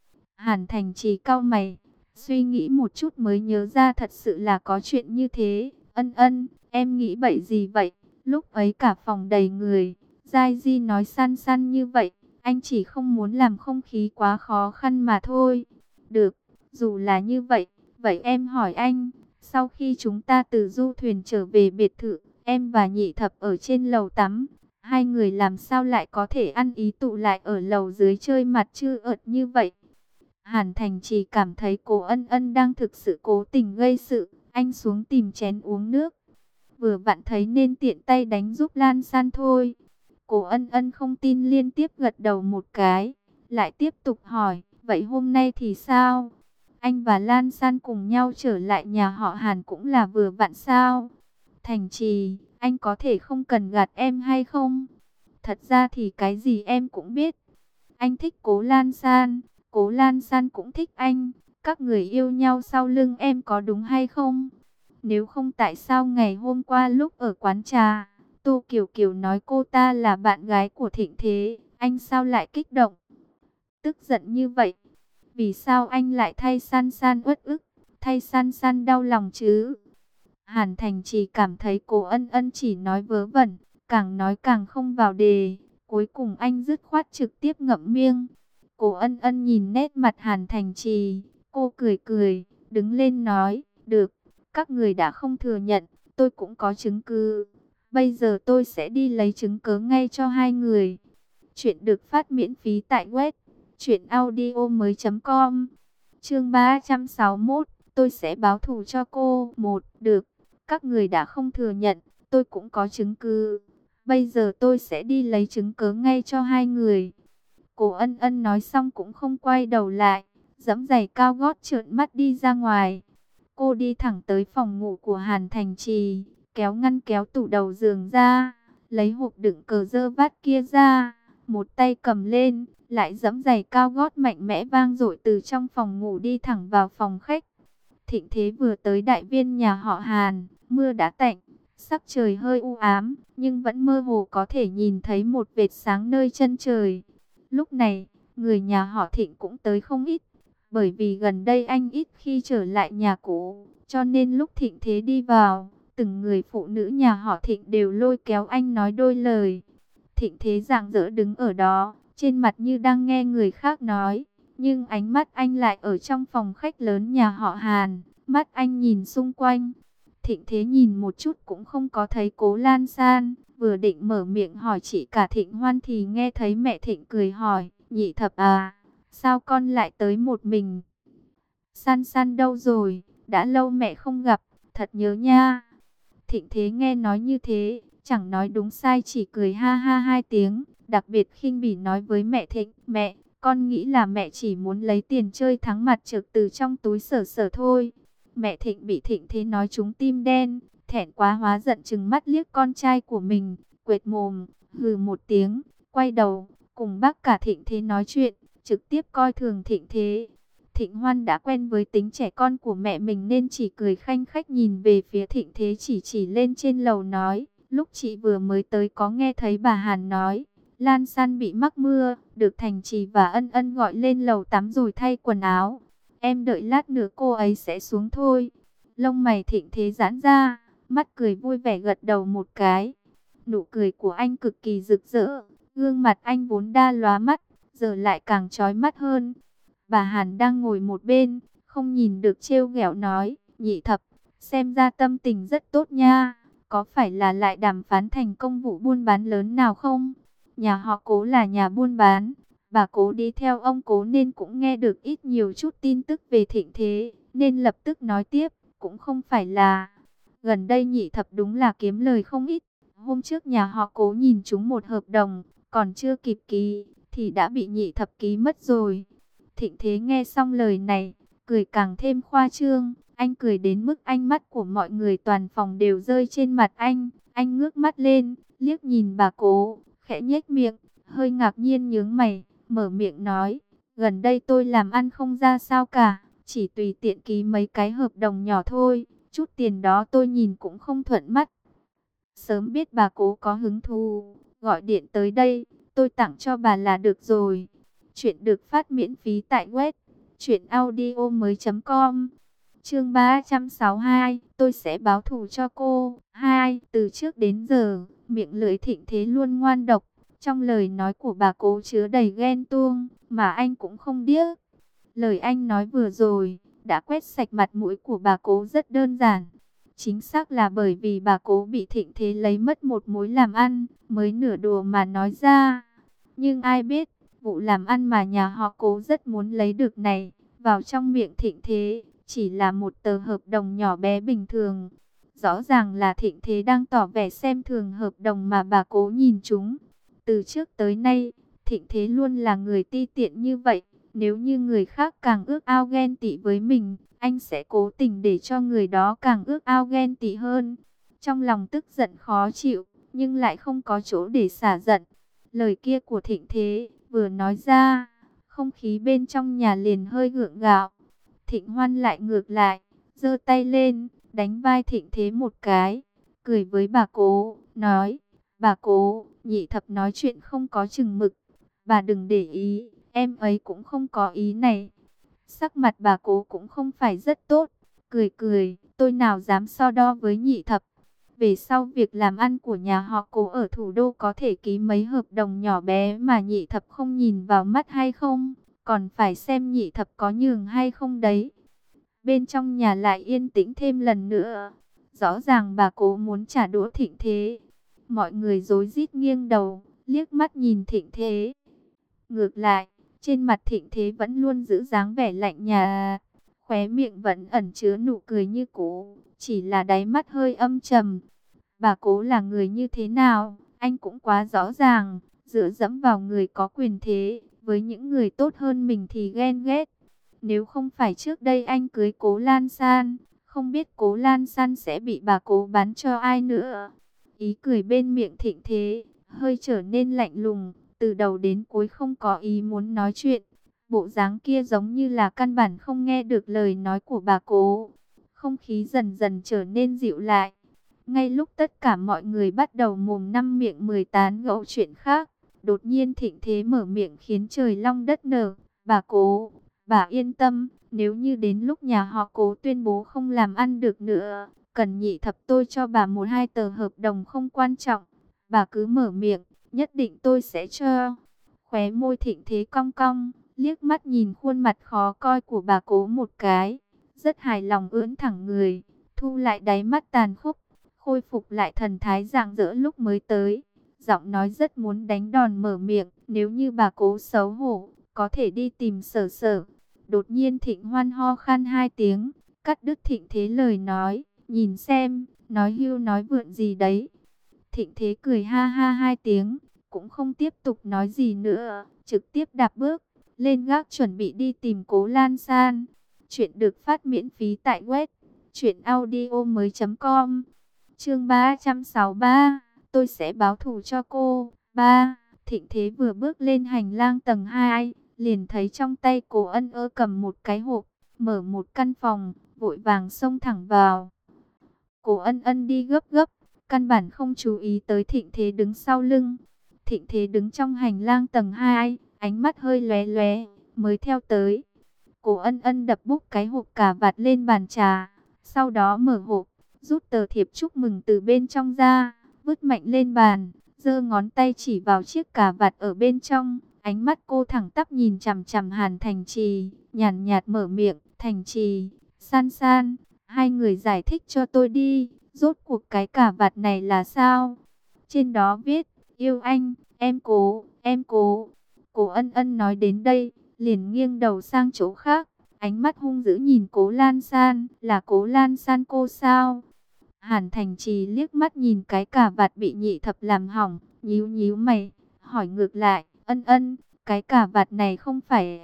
Hàn Thành Trì cau mày, suy nghĩ một chút mới nhớ ra thật sự là có chuyện như thế. Ân Ân, em nghĩ bậy gì vậy? Lúc ấy cả phòng đầy người, Giai Di nói San San như vậy, anh chỉ không muốn làm không khí quá khó khăn mà thôi. Được, dù là như vậy, vậy em hỏi anh, sau khi chúng ta từ du thuyền trở về biệt thự, em và nhị thập ở trên lầu tắm, hai người làm sao lại có thể ăn ý tụ lại ở lầu dưới chơi mặt chư ợt như vậy? Hàn Thành Trì cảm thấy Cố Ân Ân đang thực sự cố tình gây sự, anh xuống tìm chén uống nước. Vừa vặn thấy nên tiện tay đánh giúp Lan San thôi. Cố Ân Ân không tin liên tiếp gật đầu một cái, lại tiếp tục hỏi, vậy hôm nay thì sao? Anh và Lan San cùng nhau trở lại nhà họ Hàn cũng là vừa vặn sao? Thành Trì, anh có thể không cần gạt em hay không? Thật ra thì cái gì em cũng biết. Anh thích Cố Lan San, Cố Lan San cũng thích anh. Các người yêu nhau sau lưng em có đúng hay không? Nếu không tại sao ngày hôm qua lúc ở quán trà, Tô Kiều Kiều nói cô ta là bạn gái của Thịnh Thế, anh sao lại kích động, tức giận như vậy? Vì sao anh lại thay San San uất ức, thay San San đau lòng chứ? Hàn Thành Trì cảm thấy Cố Ân Ân chỉ nói vớ vẩn, càng nói càng không vào đề. Cuối cùng anh dứt khoát trực tiếp ngậm miệng. Cố Ân Ân nhìn nét mặt Hàn Thành Trì, cô cười cười, đứng lên nói, được, các người đã không thừa nhận, tôi cũng có chứng cứ. Bây giờ tôi sẽ đi lấy chứng cớ ngay cho hai người. Chuyện được phát miễn phí tại web truyện audio mới.com. Chương ba trăm sáu mươi mốt, tôi sẽ báo thù cho cô. Một, được, các người đã không thừa nhận, tôi cũng có chứng cứ. Bây giờ tôi sẽ đi lấy chứng cớ ngay cho hai người. Cô Ân Ân nói xong cũng không quay đầu lại, giẫm giày cao gót trợn mắt đi ra ngoài. Cô đi thẳng tới phòng ngủ của Hàn Thành Trì, kéo ngăn kéo tủ đầu giường ra, lấy hộp đựng cờ dơ vát kia ra, một tay cầm lên, lại giẫm giày cao gót mạnh mẽ vang dội từ trong phòng ngủ đi thẳng vào phòng khách. Thịnh Thế vừa tới đại viên nhà họ Hàn, mưa đã tạnh, sắc trời hơi u ám, nhưng vẫn mơ hồ có thể nhìn thấy một vệt sáng nơi chân trời. Lúc này, người nhà họ Thịnh cũng tới không ít, bởi vì gần đây anh ít khi trở lại nhà cũ, cho nên lúc Thịnh Thế đi vào, từng người phụ nữ nhà họ Thịnh đều lôi kéo anh nói đôi lời. Thịnh Thế rạng rỡ đứng ở đó, trên mặt như đang nghe người khác nói, nhưng ánh mắt anh lại ở trong phòng khách lớn nhà họ Hàn, mắt anh nhìn xung quanh. Thịnh Thế nhìn một chút cũng không có thấy Cố Lan San, vừa định mở miệng hỏi chị cả Thịnh Hoan thì nghe thấy mẹ Thịnh cười hỏi, Nhị Thập à, sao con lại tới một mình? San San đâu rồi, đã lâu mẹ không gặp, thật nhớ nha. Thịnh Thế nghe nói như thế, chẳng nói đúng sai chỉ cười ha ha hai tiếng, đặc biệt khinh bỉ nói với mẹ Thịnh, mẹ, con nghĩ là mẹ chỉ muốn lấy tiền chơi thắng mặt trược từ trong túi Sở Sở thôi. Mẹ Thịnh bị Thịnh Thế nói trúng tim đen, thẹn quá hóa giận trừng mắt liếc con trai của mình, quệt mồm, hừ một tiếng, quay đầu, cùng bác cả Thịnh Thế nói chuyện, trực tiếp coi thường Thịnh Thế. Thịnh Hoan đã quen với tính trẻ con của mẹ mình nên chỉ cười khanh khách nhìn về phía Thịnh Thế, chỉ chỉ lên trên lầu nói, lúc chị vừa mới tới có nghe thấy bà Hàn nói, Lan San bị mắc mưa, được Thành Trì và Ân Ân gọi lên lầu tắm rồi thay quần áo. Em đợi lát nữa cô ấy sẽ xuống thôi. Lông mày Thịnh Thế giãn ra, mắt cười vui vẻ gật đầu một cái. Nụ cười của anh cực kỳ rực rỡ, gương mặt anh vốn đa lóa mắt, giờ lại càng chói mắt hơn. Bà Hàn đang ngồi một bên, không nhìn được trêu ghẹo nói, Nhị Thập, xem ra tâm tình rất tốt nha, có phải là lại đàm phán thành công vụ buôn bán lớn nào không? Nhà họ Cố là nhà buôn bán, bà Cố đi theo ông Cố nên cũng nghe được ít nhiều chút tin tức về Thịnh Thế, nên lập tức nói tiếp, cũng không phải là. Gần đây Nhị Thập đúng là kiếm lời không ít, hôm trước nhà họ Cố nhìn chúng một hợp đồng, còn chưa kịp ký, thì đã bị Nhị Thập ký mất rồi. Thịnh Thế nghe xong lời này, cười càng thêm khoa trương, anh cười đến mức ánh mắt của mọi người toàn phòng đều rơi trên mặt anh. Anh ngước mắt lên, liếc nhìn bà Cố, khẽ nhếch miệng, hơi ngạc nhiên nhướng mày, mở miệng nói, gần đây tôi làm ăn không ra sao cả, chỉ tùy tiện ký mấy cái hợp đồng nhỏ thôi, chút tiền đó tôi nhìn cũng không thuận mắt. Sớm biết bà Cố có hứng thú, gọi điện tới đây, tôi tặng cho bà là được rồi. Chuyện được phát miễn phí tại web truyện audio mới.com. Chương ba trăm sáu mươi hai, tôi sẽ báo thù cho cô. Hai, từ trước đến giờ, miệng lưỡi Thịnh Thế luôn ngoan độc, trong lời nói của bà Cố chứa đầy ghen tuông, mà anh cũng không điếc. Lời anh nói vừa rồi đã quét sạch mặt mũi của bà Cố rất đơn giản. Chính xác là bởi vì bà Cố bị Thịnh Thế lấy mất một mối làm ăn, mới nửa đùa mà nói ra. Nhưng ai biết, vụ làm ăn mà nhà họ Cố rất muốn lấy được này, vào trong miệng Thịnh Thế, chỉ là một tờ hợp đồng nhỏ bé bình thường. Rõ ràng là Thịnh Thế đang tỏ vẻ xem thường hợp đồng mà bà Cố nhìn chúng. Từ trước tới nay, Thịnh Thế luôn là người ti tiện như vậy. Nếu như người khác càng ước ao ghen tị với mình, anh sẽ cố tình để cho người đó càng ước ao ghen tị hơn. Trong lòng tức giận khó chịu, nhưng lại không có chỗ để xả giận. Lời kia của Thịnh Thế vừa nói ra, không khí bên trong nhà liền hơi gượng gạo. Thịnh Hoan lại ngược lại, giơ tay lên, đánh vai Thịnh Thế một cái, cười với bà Cố, nói, bà Cố, Nhị Thập nói chuyện không có chừng mực, bà đừng để ý, em ấy cũng không có ý này. Sắc mặt bà Cố cũng không phải rất tốt, cười cười, tôi nào dám so đo với Nhị Thập. Về sau việc làm ăn của nhà họ Cố ở thủ đô có thể ký mấy hợp đồng nhỏ bé mà Nhị Thập không nhìn vào mắt hay không, còn phải xem Nhị Thập có nhường hay không đấy. Bên trong nhà lại yên tĩnh thêm lần nữa. Rõ ràng bà Cố muốn trả đũa Thịnh Thế. Mọi người rối rít nghiêng đầu, liếc mắt nhìn Thịnh Thế. Ngược lại, trên mặt Thịnh Thế vẫn luôn giữ dáng vẻ lạnh nhạt, khóe miệng vẫn ẩn chứa nụ cười như cũ, chỉ là đáy mắt hơi âm trầm. Bà Cố là người như thế nào, anh cũng quá rõ ràng, dựa dẫm vào người có quyền thế, với những người tốt hơn mình thì ghen ghét. Nếu không phải trước đây anh cưới Cố Lan San, không biết Cố Lan San sẽ bị bà Cố bán cho ai nữa. Ý cười bên miệng Thịnh Thế hơi trở nên lạnh lùng, từ đầu đến cuối không có ý muốn nói chuyện. Bộ dáng kia giống như là căn bản không nghe được lời nói của bà Cố. Không khí dần dần trở nên dịu lại. Ngay lúc tất cả mọi người bắt đầu mồm năm miệng mười tán gẫu chuyện khác, đột nhiên Thịnh Thế mở miệng khiến trời long đất nở. Bà Cố, bà yên tâm, nếu như đến lúc nhà họ Cố tuyên bố không làm ăn được nữa, cần nhị thập tôi cho bà một hai tờ hợp đồng không quan trọng. Bà cứ mở miệng, nhất định tôi sẽ cho. Khóe môi Thịnh Thế cong cong, liếc mắt nhìn khuôn mặt khó coi của bà Cố một cái, rất hài lòng ưỡn thẳng người, thu lại đáy mắt tàn khốc, khôi phục lại thần thái rạng rỡ lúc mới tới. Giọng nói rất muốn đánh đòn mở miệng, nếu như bà Cố xấu hổ, có thể đi tìm Sở Sở. Đột nhiên Thịnh Hoan ho khan hai tiếng, cắt đứt Thịnh Thế lời nói, nhìn xem, nói hưu nói vượn gì đấy. Thịnh Thế cười ha ha hai tiếng, cũng không tiếp tục nói gì nữa, trực tiếp đạp bước lên gác chuẩn bị đi tìm Cố Lan San. Chuyện được phát miễn phí tại web truyện audio mới chấm com. Chương ba trăm sáu mươi ba, tôi sẽ báo thù cho cô. Ba, Thịnh Thế vừa bước lên hành lang tầng hai, liền thấy trong tay Cố Ân Ơ cầm một cái hộp, mở một căn phòng, vội vàng xông thẳng vào. Cố Ân Ân đi gấp gấp, căn bản không chú ý tới Thịnh Thế đứng sau lưng. Thịnh Thế đứng trong hành lang tầng hai, ánh mắt hơi lóe lóe, mới theo tới. Cố Ân Ân đập búp cái hộp cà vạt lên bàn trà, sau đó mở hộp, rút tờ thiệp chúc mừng từ bên trong ra, vứt mạnh lên bàn, giơ ngón tay chỉ vào chiếc cà vạt ở bên trong. Ánh mắt cô thẳng tắp nhìn chằm chằm Hàn Thành Trì, nhàn nhạt mở miệng, "Thành Trì, San San, hai người giải thích cho tôi đi, rốt cuộc cái cà vạt này là sao?" Trên đó viết, "Yêu anh, em Cố, em Cố." Cố Ân Ân nói đến đây, liền nghiêng đầu sang chỗ khác, ánh mắt hung dữ nhìn Cố Lan San, "Là Cố Lan San cô sao?" Hàn Thành Trì liếc mắt nhìn cái cà vạt bị nhị thập làm hỏng, nhíu nhíu mày, hỏi ngược lại, "Ân Ân, cái cà vạt này không phải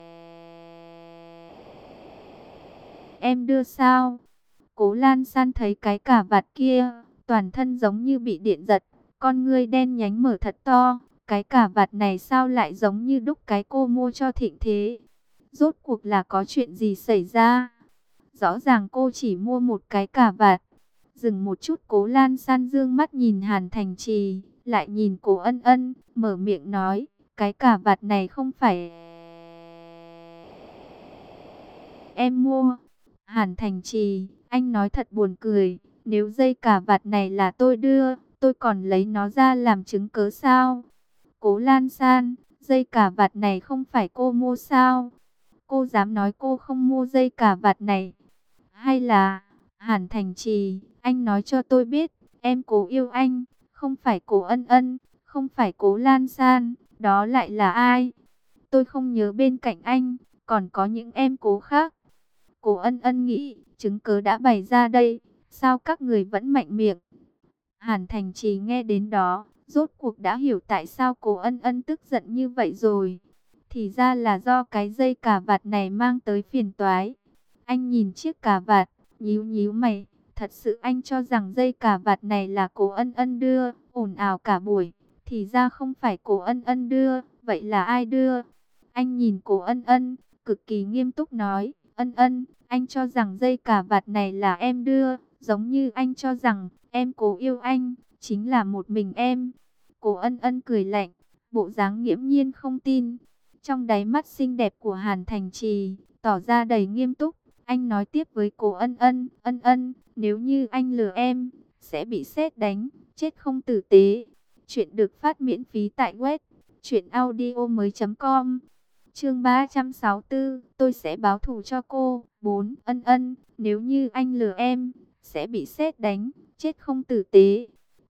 em đưa sao?" Cố Lan San thấy cái cà vạt kia, toàn thân giống như bị điện giật, con ngươi đen nhánh mở thật to. Cái cà vạt này sao lại giống như đúc cái cô mua cho Thịnh Thế? Rốt cuộc là có chuyện gì xảy ra? Rõ ràng cô chỉ mua một cái cà vạt. Dừng một chút, Cố Lan San dương mắt nhìn Hàn Thành Trì, lại nhìn Cố Ân Ân, mở miệng nói, "Cái cà vạt này không phải em mua." Hàn Thành Trì, anh nói thật buồn cười, nếu dây cà vạt này là tôi đưa, tôi còn lấy nó ra làm chứng cớ sao? Cố Lan San, dây cà vạt này không phải cô mua sao? Cô dám nói cô không mua dây cà vạt này? Hay là, Hàn Thành Trì, anh nói cho tôi biết, em Cố yêu anh, không phải Cố Ân Ân, không phải Cố Lan San, đó lại là ai? Tôi không nhớ bên cạnh anh, còn có những em Cố khác. Cố Ân Ân nghĩ, chứng cớ đã bày ra đây, sao các người vẫn mạnh miệng? Hàn Thành Trì nghe đến đó, rốt cuộc đã hiểu tại sao Cố Ân Ân tức giận như vậy rồi. Thì ra là do cái dây cà vạt này mang tới phiền toái. Anh nhìn chiếc cà vạt, nhíu nhíu mày, thật sự anh cho rằng dây cà vạt này là Cố Ân Ân đưa, ồn ào cả buổi. Thì ra không phải Cố Ân Ân đưa, vậy là ai đưa? Anh nhìn Cố Ân Ân, cực kỳ nghiêm túc nói, "Ân Ân, anh cho rằng dây cà vạt này là em đưa, giống như anh cho rằng em Cố yêu anh, chính là một mình em." Cố Ân Ân cười lạnh, bộ dáng nghiễm nhiên không tin. Trong đáy mắt xinh đẹp của Hàn Thành Trì, tỏ ra đầy nghiêm túc. Anh nói tiếp với Cố Ân Ân, "Ân Ân, nếu như anh lừa em, sẽ bị sét đánh, chết không tử tế." Chuyện được phát miễn phí tại web truyện audio mới chấm com. Chương ba trăm sáu mươi tư, tôi sẽ báo thù cho cô. Bốn, Ân Ân, nếu như anh lừa em, sẽ bị sét đánh, chết không tử tế.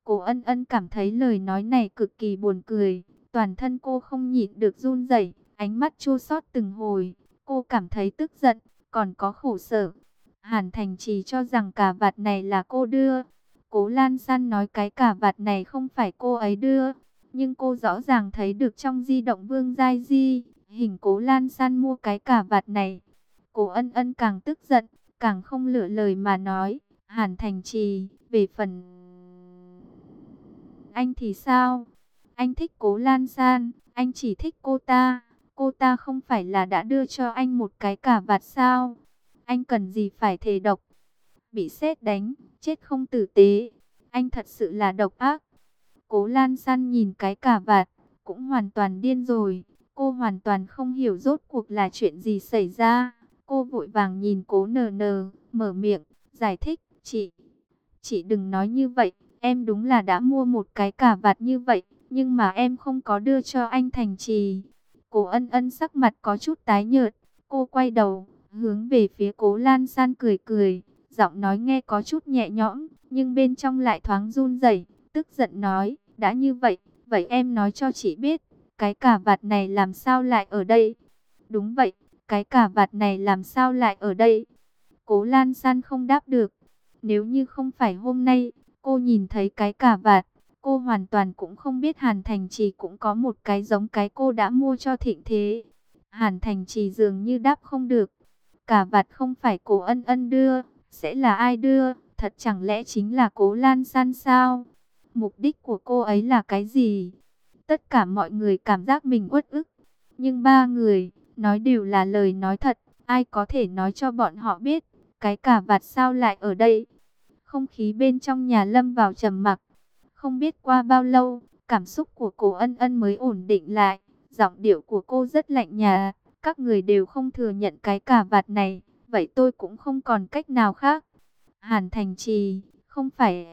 Cố Ân Ân cảm thấy lời nói này cực kỳ buồn cười, toàn thân cô không nhịn được run rẩy, ánh mắt chua xót từng hồi. Cô cảm thấy tức giận, còn có khổ sở. Hàn Thành Trì cho rằng cà vạt này là cô đưa. Cố Lan San nói cái cà vạt này không phải cô ấy đưa, nhưng cô rõ ràng thấy được trong di động Vương Giai Di, hình Cố Lan San mua cái cà vạt này. Cố Ân Ân càng tức giận, càng không lựa lời mà nói, Hàn Thành Trì, về phần anh thì sao? Anh thích Cố Lan San, anh chỉ thích cô ta. Cô ta không phải là đã đưa cho anh một cái cà vạt sao? Anh cần gì phải thề độc? Bị sét đánh, chết không tử tế. Anh thật sự là độc ác. Cố Lan San nhìn cái cà vạt, cũng hoàn toàn điên rồi. Cô hoàn toàn không hiểu rốt cuộc là chuyện gì xảy ra. Cô vội vàng nhìn Cố Nờ Nờ, mở miệng, giải thích, chị. Chị đừng nói như vậy, em đúng là đã mua một cái cà vạt như vậy, nhưng mà em không có đưa cho anh Thành Trì. Cố Ân Ân sắc mặt có chút tái nhợt, cô quay đầu, hướng về phía Cố Lan San cười cười, giọng nói nghe có chút nhẹ nhõm, nhưng bên trong lại thoáng run rẩy, tức giận nói, đã như vậy, vậy em nói cho chị biết, cái cà vạt này làm sao lại ở đây? Đúng vậy, cái cà vạt này làm sao lại ở đây? Cố Lan San không đáp được. Nếu như không phải hôm nay, cô nhìn thấy cái cà vạt, cô hoàn toàn cũng không biết Hàn Thành Trì cũng có một cái giống cái cô đã mua cho Thịnh Thế. Hàn Thành Trì dường như đáp không được. Cà vạt không phải Cố Ân Ân đưa, sẽ là ai đưa? Thật chẳng lẽ chính là Cố Lan San sao? Mục đích của cô ấy là cái gì? Tất cả mọi người cảm giác mình uất ức. Nhưng ba người, nói đều là lời nói thật. Ai có thể nói cho bọn họ biết, cái cà vạt sao lại ở đây? Không khí bên trong nhà lâm vào trầm mặc. Không biết qua bao lâu, cảm xúc của Cố Ân Ân mới ổn định lại. Giọng điệu của cô rất lạnh nhạt. Các người đều không thừa nhận cái cà vạt này, vậy tôi cũng không còn cách nào khác. Hàn Thành Trì, không phải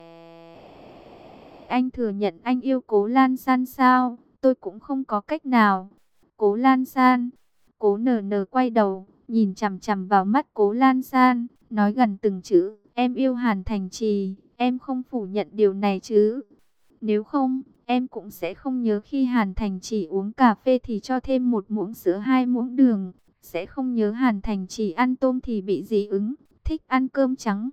anh thừa nhận anh yêu Cố Lan San sao? Tôi cũng không có cách nào. Cố Lan San. Cố Nờ Nờ quay đầu, nhìn chằm chằm vào mắt Cố Lan San, nói gần từng chữ, em yêu Hàn Thành Trì, em không phủ nhận điều này chứ? Nếu không, em cũng sẽ không nhớ khi Hàn Thành Trì uống cà phê thì cho thêm một muỗng sữa hai muỗng đường, sẽ không nhớ Hàn Thành Trì ăn tôm thì bị dị ứng, thích ăn cơm trắng.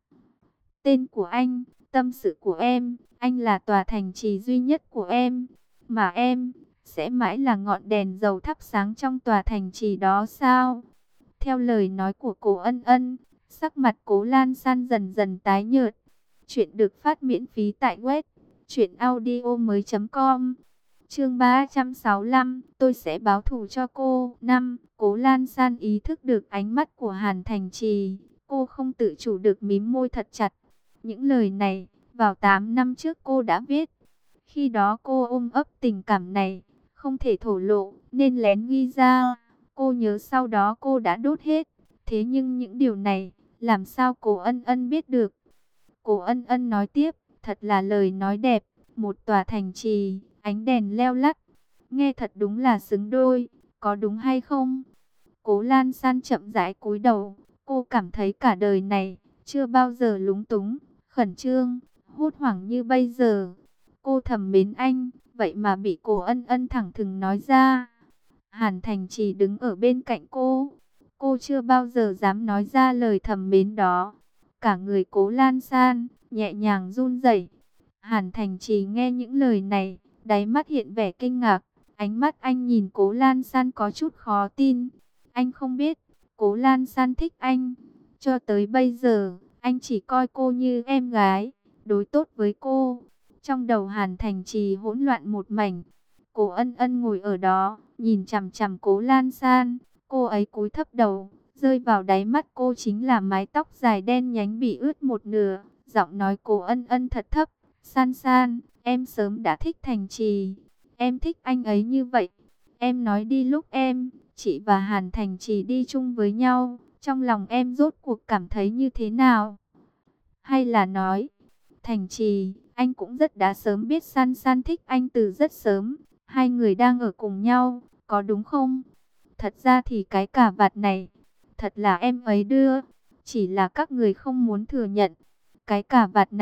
Tên của anh, tâm sự của em, anh là tòa thành trì duy nhất của em, mà em sẽ mãi là ngọn đèn dầu thắp sáng trong tòa thành trì đó sao? Theo lời nói của Cố Ân Ân, sắc mặt Cố Lan San dần dần tái nhợt. Chuyện được phát miễn phí tại web truyện audio mới chấm com. Chương ba trăm sáu mươi lăm, tôi sẽ báo thù cho cô. Năm, Cố Lan San ý thức được ánh mắt của Hàn Thành Trì, cô không tự chủ được mím môi thật chặt. Những lời này, vào tám năm trước cô đã viết. Khi đó cô ôm ấp tình cảm này, không thể thổ lộ, nên lén ghi ra. Cô nhớ sau đó cô đã đốt hết. Thế nhưng những điều này, làm sao Cố Ân Ân biết được? Cố Ân Ân nói tiếp, thật là lời nói đẹp. Một tòa thành trì, ánh đèn leo lắt. Nghe thật đúng là xứng đôi, có đúng hay không? Cố Lan San chậm rãi cúi đầu. Cô cảm thấy cả đời này, chưa bao giờ lúng túng, khẩn trương, hốt hoảng như bây giờ. Cô thầm mến anh, vậy mà bị Cố Ân Ân thẳng thừng nói ra. Hàn Thành Trì đứng ở bên cạnh cô. Cô chưa bao giờ dám nói ra lời thầm mến đó. Cả người Cố Lan San, nhẹ nhàng run rẩy. Hàn Thành Trì nghe những lời này, đáy mắt hiện vẻ kinh ngạc. Ánh mắt anh nhìn Cố Lan San có chút khó tin. Anh không biết, Cố Lan San thích anh. Cho tới bây giờ, anh chỉ coi cô như em gái, đối tốt với cô. Trong đầu Hàn Thành Trì hỗn loạn một mảnh. Cố Ân Ân ngồi ở đó, nhìn chằm chằm Cố Lan San. Cô ấy cúi thấp đầu, rơi vào đáy mắt cô chính là mái tóc dài đen nhánh bị ướt một nửa. Giọng nói Cố Ân Ân thật thấp, San San, em sớm đã thích Thành Trì. Em thích anh ấy như vậy. Em nói đi, lúc em, chị và Hàn Thành Trì đi chung với nhau, trong lòng em rốt cuộc cảm thấy như thế nào? Hay là nói, Thành Trì, anh cũng rất đã sớm biết San San thích anh từ rất sớm. Hai người đang ở cùng nhau, có đúng không? Thật ra thì cái cà vạt này, thật là em ấy đưa. Chỉ là các người không muốn thừa nhận. Cái cà vạt này,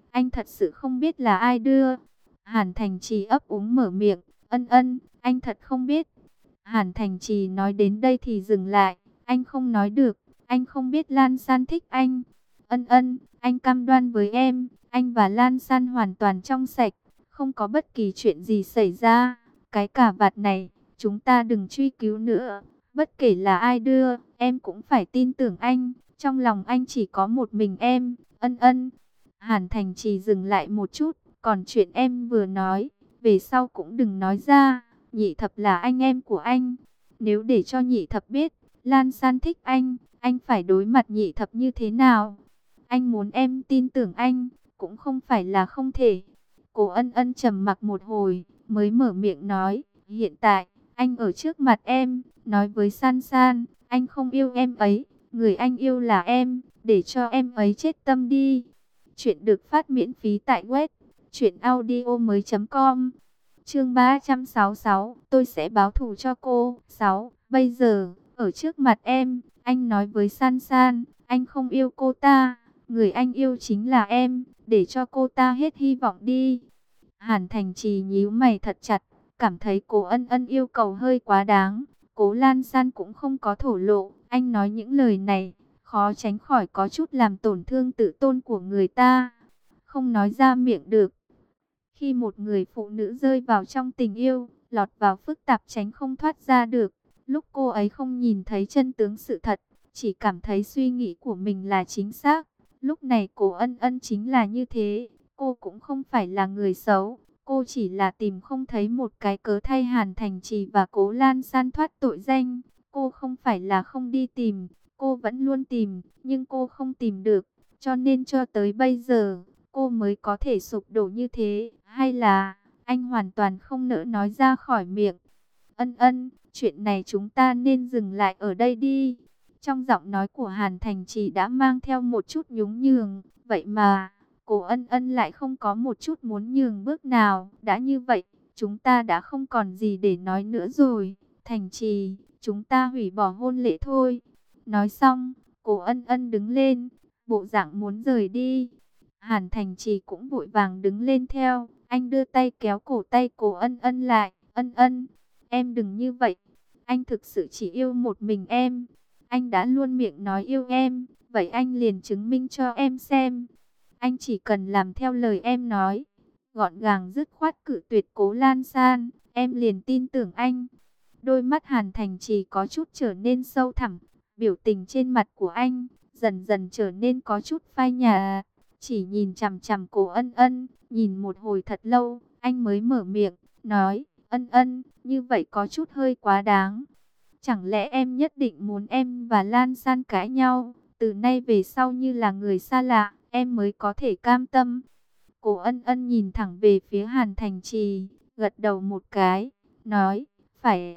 anh thật sự không biết là ai đưa. Hàn Thành Trì ấp úng mở miệng, ân ân, anh thật không biết. Hàn Thành Trì nói đến đây thì dừng lại, anh không nói được, anh không biết Lan San thích anh. Ân ân, anh cam đoan với em, anh và Lan San hoàn toàn trong sạch, không có bất kỳ chuyện gì xảy ra. Cái cà vạt này, chúng ta đừng truy cứu nữa. Bất kể là ai đưa, em cũng phải tin tưởng anh. Trong lòng anh chỉ có một mình em, ân ân. Hàn Thành Trì dừng lại một chút, còn chuyện em vừa nói, về sau cũng đừng nói ra. Nhị thập là anh em của anh. Nếu để cho nhị thập biết, Lan San thích anh, anh phải đối mặt nhị thập như thế nào? Anh muốn em tin tưởng anh, cũng không phải là không thể. Cô Ân Ân trầm mặc một hồi, mới mở miệng nói, hiện tại, anh ở trước mặt em, nói với San San, anh không yêu em ấy, người anh yêu là em, để cho em ấy chết tâm đi. Chuyện được phát miễn phí tại web truyện audio mới chấm com. Chương ba trăm sáu mươi sáu, tôi sẽ báo thù cho cô. sáu. Bây giờ, ở trước mặt em, anh nói với San San, anh không yêu cô ta, người anh yêu chính là em, để cho cô ta hết hy vọng đi. Hàn Thành Trì nhíu mày thật chặt, cảm thấy Cố Ân Ân yêu cầu hơi quá đáng. Cố Lan San cũng không có thổ lộ, anh nói những lời này, khó tránh khỏi có chút làm tổn thương tự tôn của người ta, không nói ra miệng được. Khi một người phụ nữ rơi vào trong tình yêu, lọt vào phức tạp tránh không thoát ra được, lúc cô ấy không nhìn thấy chân tướng sự thật, chỉ cảm thấy suy nghĩ của mình là chính xác. Lúc này Cố Ân Ân chính là như thế, cô cũng không phải là người xấu, cô chỉ là tìm không thấy một cái cớ thay Hàn Thành Trì và Cố Lan San thoát tội danh. Cô không phải là không đi tìm, cô vẫn luôn tìm, nhưng cô không tìm được, cho nên cho tới bây giờ, cô mới có thể sụp đổ như thế. Hay là, anh hoàn toàn không nỡ nói ra khỏi miệng. Ân ân, chuyện này chúng ta nên dừng lại ở đây đi. Trong giọng nói của Hàn Thành Trì đã mang theo một chút nhún nhường, vậy mà, cô Ân Ân lại không có một chút muốn nhường bước nào. Đã như vậy, chúng ta đã không còn gì để nói nữa rồi. Thành Trì, chúng ta hủy bỏ hôn lễ thôi. Nói xong, cô Ân Ân đứng lên, bộ dạng muốn rời đi. Hàn Thành Trì cũng vội vàng đứng lên theo, anh đưa tay kéo cổ tay cô Ân Ân lại. Ân Ân, em đừng như vậy, anh thực sự chỉ yêu một mình em. Anh đã luôn miệng nói yêu em, vậy anh liền chứng minh cho em xem. Anh chỉ cần làm theo lời em nói, gọn gàng dứt khoát cự tuyệt Cố Lan San, em liền tin tưởng anh. Đôi mắt Hàn Thành Trì có chút trở nên sâu thẳm, biểu tình trên mặt của anh dần dần trở nên có chút phai nhạt. Chỉ nhìn chằm chằm Cố Ân Ân, nhìn một hồi thật lâu, anh mới mở miệng, nói, Ân Ân, như vậy có chút hơi quá đáng. Chẳng lẽ em nhất định muốn em và Lan San cãi nhau, từ nay về sau như là người xa lạ, em mới có thể cam tâm? Cố Ân Ân nhìn thẳng về phía Hàn Thành Trì, gật đầu một cái, nói, phải.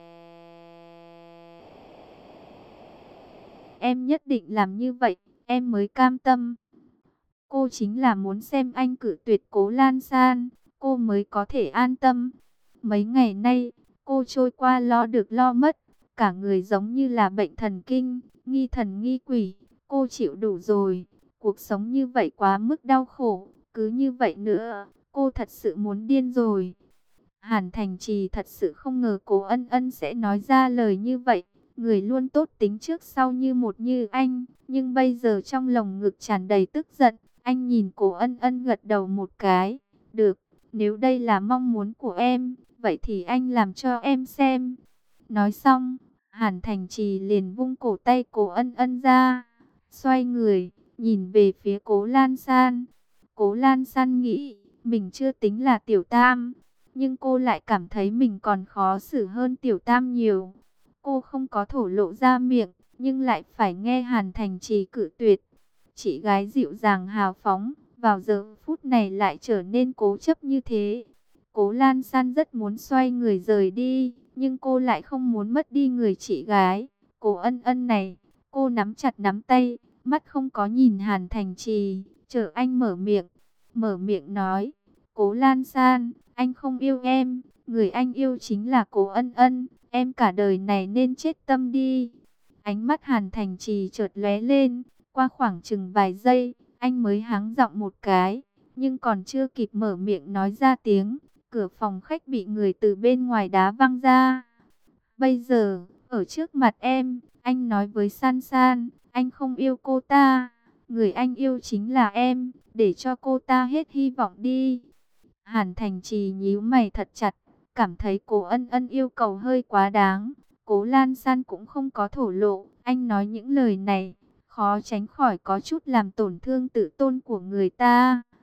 Em nhất định làm như vậy, em mới cam tâm. Cô chính là muốn xem anh cự tuyệt Cố Lan San, cô mới có thể an tâm. Mấy ngày nay, cô trôi qua lo được lo mất, cả người giống như là bệnh thần kinh, nghi thần nghi quỷ. Cô chịu đủ rồi, cuộc sống như vậy quá mức đau khổ, cứ như vậy nữa, cô thật sự muốn điên rồi. Hàn Thành Trì thật sự không ngờ Cố Ân Ân sẽ nói ra lời như vậy. Người luôn tốt tính trước sau như một như anh, nhưng bây giờ trong lồng ngực tràn đầy tức giận. Anh nhìn Cố Ân Ân gật đầu một cái. Được, nếu đây là mong muốn của em, vậy thì anh làm cho em xem. Nói xong, Hàn Thành Trì liền vung cổ tay Cố Ân Ân ra, xoay người, nhìn về phía Cố Lan San. Cố Lan San nghĩ, mình chưa tính là tiểu tam, nhưng cô lại cảm thấy mình còn khó xử hơn tiểu tam nhiều. Cô không có thổ lộ ra miệng, nhưng lại phải nghe Hàn Thành Trì cự tuyệt. Chị gái dịu dàng hào phóng, vào giờ phút này lại trở nên cố chấp như thế. Cố Lan San rất muốn xoay người rời đi, nhưng cô lại không muốn mất đi người chị gái. Cố Ân Ân này, cô nắm chặt nắm tay, mắt không có nhìn Hàn Thành Trì, chờ anh mở miệng. Mở miệng nói, Cố Lan San, anh không yêu em, người anh yêu chính là Cố Ân Ân, em cả đời này nên chết tâm đi. Ánh mắt Hàn Thành Trì chợt lóe lên, qua khoảng chừng vài giây, anh mới hắng giọng một cái, Nhưng còn chưa kịp mở miệng nói ra tiếng, cửa phòng khách bị người từ bên ngoài đá văng ra. Bây giờ, ở trước mặt em, anh nói với San San, anh không yêu cô ta. Người anh yêu chính là em, để cho cô ta hết hy vọng đi. Hàn Thành Trì nhíu mày thật chặt, cảm thấy Cố Ân Ân yêu cầu hơi quá đáng. Cố Lan San cũng không có thổ lộ, anh nói những lời này, khó tránh khỏi có chút làm tổn thương tự tôn của người ta.